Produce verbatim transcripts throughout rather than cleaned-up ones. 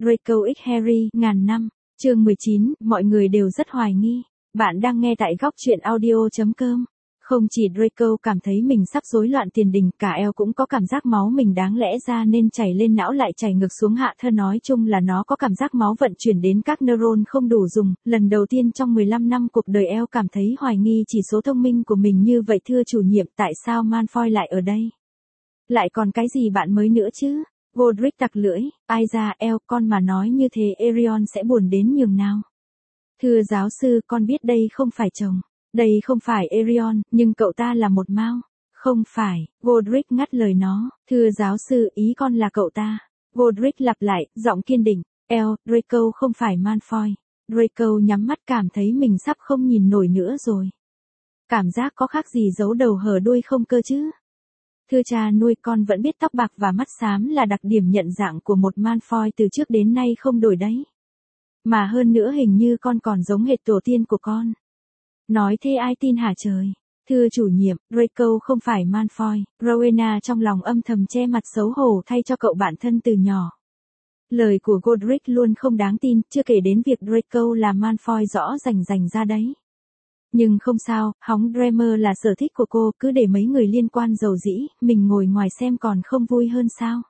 Draco x Harry, ngàn năm, chương mười chín, mọi người đều rất hoài nghi. Bạn đang nghe tại góc truyện audio chấm com. Không chỉ Draco cảm thấy mình sắp rối loạn tiền đình, cả Elle cũng có cảm giác máu mình đáng lẽ ra nên chảy lên não lại chảy ngược xuống hạ thân, nói chung là nó có cảm giác máu vận chuyển đến các neuron không đủ dùng. Lần đầu tiên trong mười lăm năm cuộc đời Elle cảm thấy hoài nghi chỉ số thông minh của mình như vậy. Thưa chủ nhiệm, tại sao Malfoy lại ở đây? Lại còn cái gì bạn mới nữa chứ? Godric tặc lưỡi, ai ra Elle, con mà nói như thế Arion sẽ buồn đến nhường nào. Thưa giáo sư, con biết đây không phải chồng. Đây không phải Arion, nhưng cậu ta là một Mao. Không phải, Godric ngắt lời nó. Thưa giáo sư, ý con là cậu ta. Godric lặp lại, giọng kiên định. Elle, Draco không phải Malfoy. Draco nhắm mắt cảm thấy mình sắp không nhìn nổi nữa rồi. Cảm giác có khác gì giấu đầu hở đuôi không cơ chứ? Thưa cha nuôi, con vẫn biết tóc bạc và mắt xám là đặc điểm nhận dạng của một Malfoy từ trước đến nay không đổi đấy. Mà hơn nữa hình như con còn giống hệt tổ tiên của con. Nói thế ai tin hả trời? Thưa chủ nhiệm, Draco không phải Malfoy. Rowena trong lòng âm thầm che mặt xấu hổ thay cho cậu bạn thân từ nhỏ. Lời của Godric luôn không đáng tin, chưa kể đến việc Draco là Malfoy rõ rành rành ra đấy. Nhưng không sao, hóng Dreamer là sở thích của cô, cứ để mấy người liên quan dầu dĩ, mình ngồi ngoài xem còn không vui hơn sao?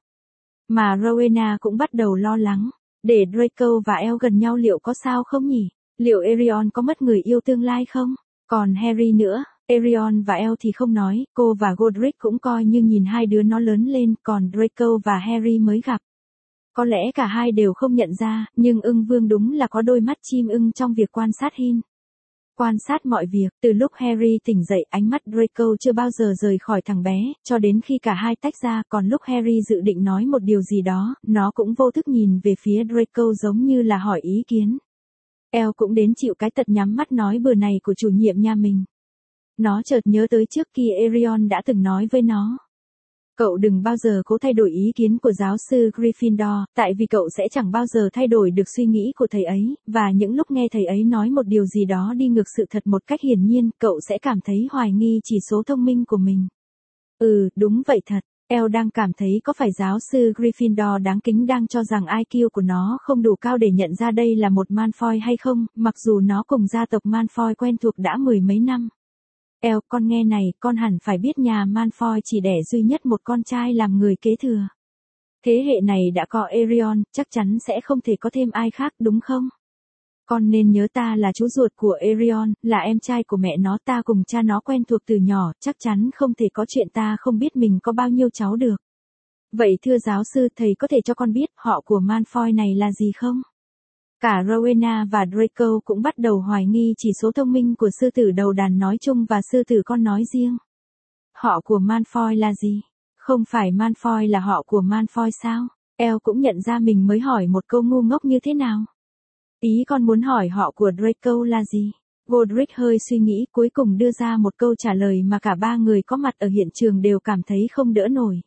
Mà Rowena cũng bắt đầu lo lắng, để Draco và Elle gần nhau liệu có sao không nhỉ? Liệu Arion có mất người yêu tương lai không? Còn Harry nữa, Arion và Elle thì không nói, cô và Godric cũng coi như nhìn hai đứa nó lớn lên, còn Draco và Harry mới gặp. Có lẽ cả hai đều không nhận ra, nhưng ưng vương đúng là có đôi mắt chim ưng trong việc quan sát hin. Quan sát mọi việc, từ lúc Harry tỉnh dậy ánh mắt Draco chưa bao giờ rời khỏi thằng bé, cho đến khi cả hai tách ra, còn lúc Harry dự định nói một điều gì đó, nó cũng vô thức nhìn về phía Draco giống như là hỏi ý kiến. Elle cũng đến chịu cái tật nhắm mắt nói bừa này của chủ nhiệm nhà mình. Nó chợt nhớ tới trước kia Arion đã từng nói với nó. Cậu đừng bao giờ cố thay đổi ý kiến của giáo sư Gryffindor, tại vì cậu sẽ chẳng bao giờ thay đổi được suy nghĩ của thầy ấy, và những lúc nghe thầy ấy nói một điều gì đó đi ngược sự thật một cách hiển nhiên, cậu sẽ cảm thấy hoài nghi chỉ số thông minh của mình. Ừ, đúng vậy thật. Elle đang cảm thấy có phải giáo sư Gryffindor đáng kính đang cho rằng i kiu của nó không đủ cao để nhận ra đây là một Malfoy hay không, mặc dù nó cùng gia tộc Malfoy quen thuộc đã mười mấy năm. Elle, con nghe này, con hẳn phải biết nhà Malfoy chỉ đẻ duy nhất một con trai làm người kế thừa. Thế hệ này đã có Arion, chắc chắn sẽ không thể có thêm ai khác đúng không? Con nên nhớ ta là chú ruột của Arion, là em trai của mẹ nó, ta cùng cha nó quen thuộc từ nhỏ, chắc chắn không thể có chuyện ta không biết mình có bao nhiêu cháu được. Vậy thưa giáo sư, thầy có thể cho con biết họ của Malfoy này là gì không? Cả Rowena và Draco cũng bắt đầu hoài nghi chỉ số thông minh của sư tử đầu đàn nói chung và sư tử con nói riêng. Họ của Malfoy là gì? Không phải Malfoy là họ của Malfoy sao? Elle cũng nhận ra mình mới hỏi một câu ngu ngốc như thế nào. Ý con muốn hỏi họ của Draco là gì? Godric hơi suy nghĩ cuối cùng đưa ra một câu trả lời mà cả ba người có mặt ở hiện trường đều cảm thấy không đỡ nổi.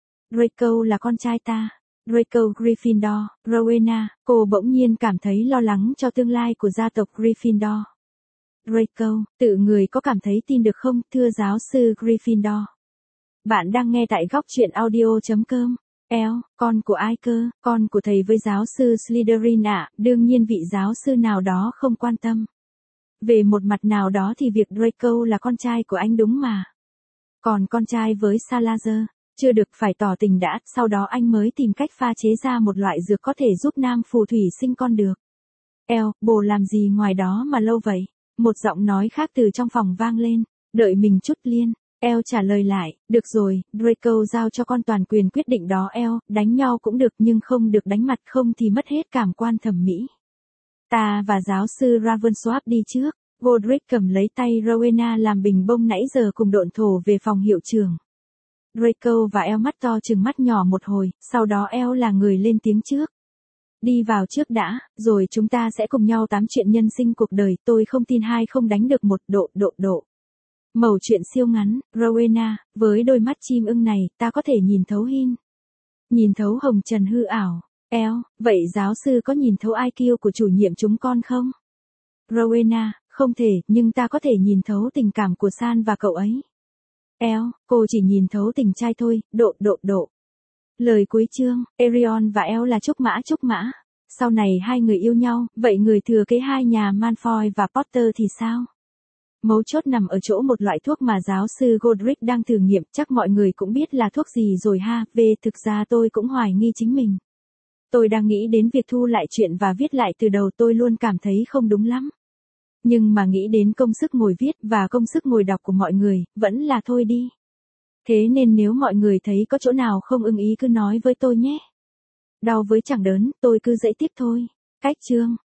Draco là con trai ta. Draco Gryffindor, Rowena, cô bỗng nhiên cảm thấy lo lắng cho tương lai của gia tộc Gryffindor. Draco, tự người có cảm thấy tin được không, thưa giáo sư Gryffindor? Bạn đang nghe tại góc truyện audio chấm com. Elle, con của ai cơ? Con của thầy với giáo sư Slytherin ạ, à, đương nhiên vị giáo sư nào đó không quan tâm. Về một mặt nào đó thì việc Draco là con trai của anh đúng mà. Còn con trai với Salazar, chưa được phải tỏ tình đã, sau đó anh mới tìm cách pha chế ra một loại dược có thể giúp nam phù thủy sinh con được. Elle, bồ làm gì ngoài đó mà lâu vậy? Một giọng nói khác từ trong phòng vang lên. Đợi mình chút Liên. Elle trả lời lại, được rồi, Draco giao cho con toàn quyền quyết định đó Elle, đánh nhau cũng được nhưng không được đánh mặt, không thì mất hết cảm quan thẩm mỹ. Ta và giáo sư Ravensworth đi trước. Godric cầm lấy tay Rowena làm bình bông nãy giờ cùng độn thổ về phòng hiệu trưởng. Draco và Elle mắt to chừng mắt nhỏ một hồi, sau đó Elle là người lên tiếng trước. Đi vào trước đã, rồi chúng ta sẽ cùng nhau tám chuyện nhân sinh cuộc đời, tôi không tin hai không đánh được một độ độ độ. Mẩu chuyện siêu ngắn, Rowena, với đôi mắt chim ưng này, ta có thể nhìn thấu hin. Nhìn thấu hồng trần hư ảo. Elle, vậy giáo sư có nhìn thấu i kiu của chủ nhiệm chúng con không? Rowena, không thể, nhưng ta có thể nhìn thấu tình cảm của San và cậu ấy. Elle, cô chỉ nhìn thấu tình trai thôi, độ độ độ. Lời cuối chương, Arion và Elle là trúc mã trúc mã. Sau này hai người yêu nhau, vậy người thừa kế hai nhà Malfoy và Potter thì sao? Mấu chốt nằm ở chỗ một loại thuốc mà giáo sư Godric đang thử nghiệm, chắc mọi người cũng biết là thuốc gì rồi ha. Về thực ra tôi cũng hoài nghi chính mình. Tôi đang nghĩ đến việc thu lại chuyện và viết lại từ đầu, tôi luôn cảm thấy không đúng lắm. Nhưng mà nghĩ đến công sức ngồi viết và công sức ngồi đọc của mọi người, vẫn là thôi đi. Thế nên nếu mọi người thấy có chỗ nào không ưng ý cứ nói với tôi nhé. Đau với chẳng đớn, tôi cứ dạy tiếp thôi. Cách chương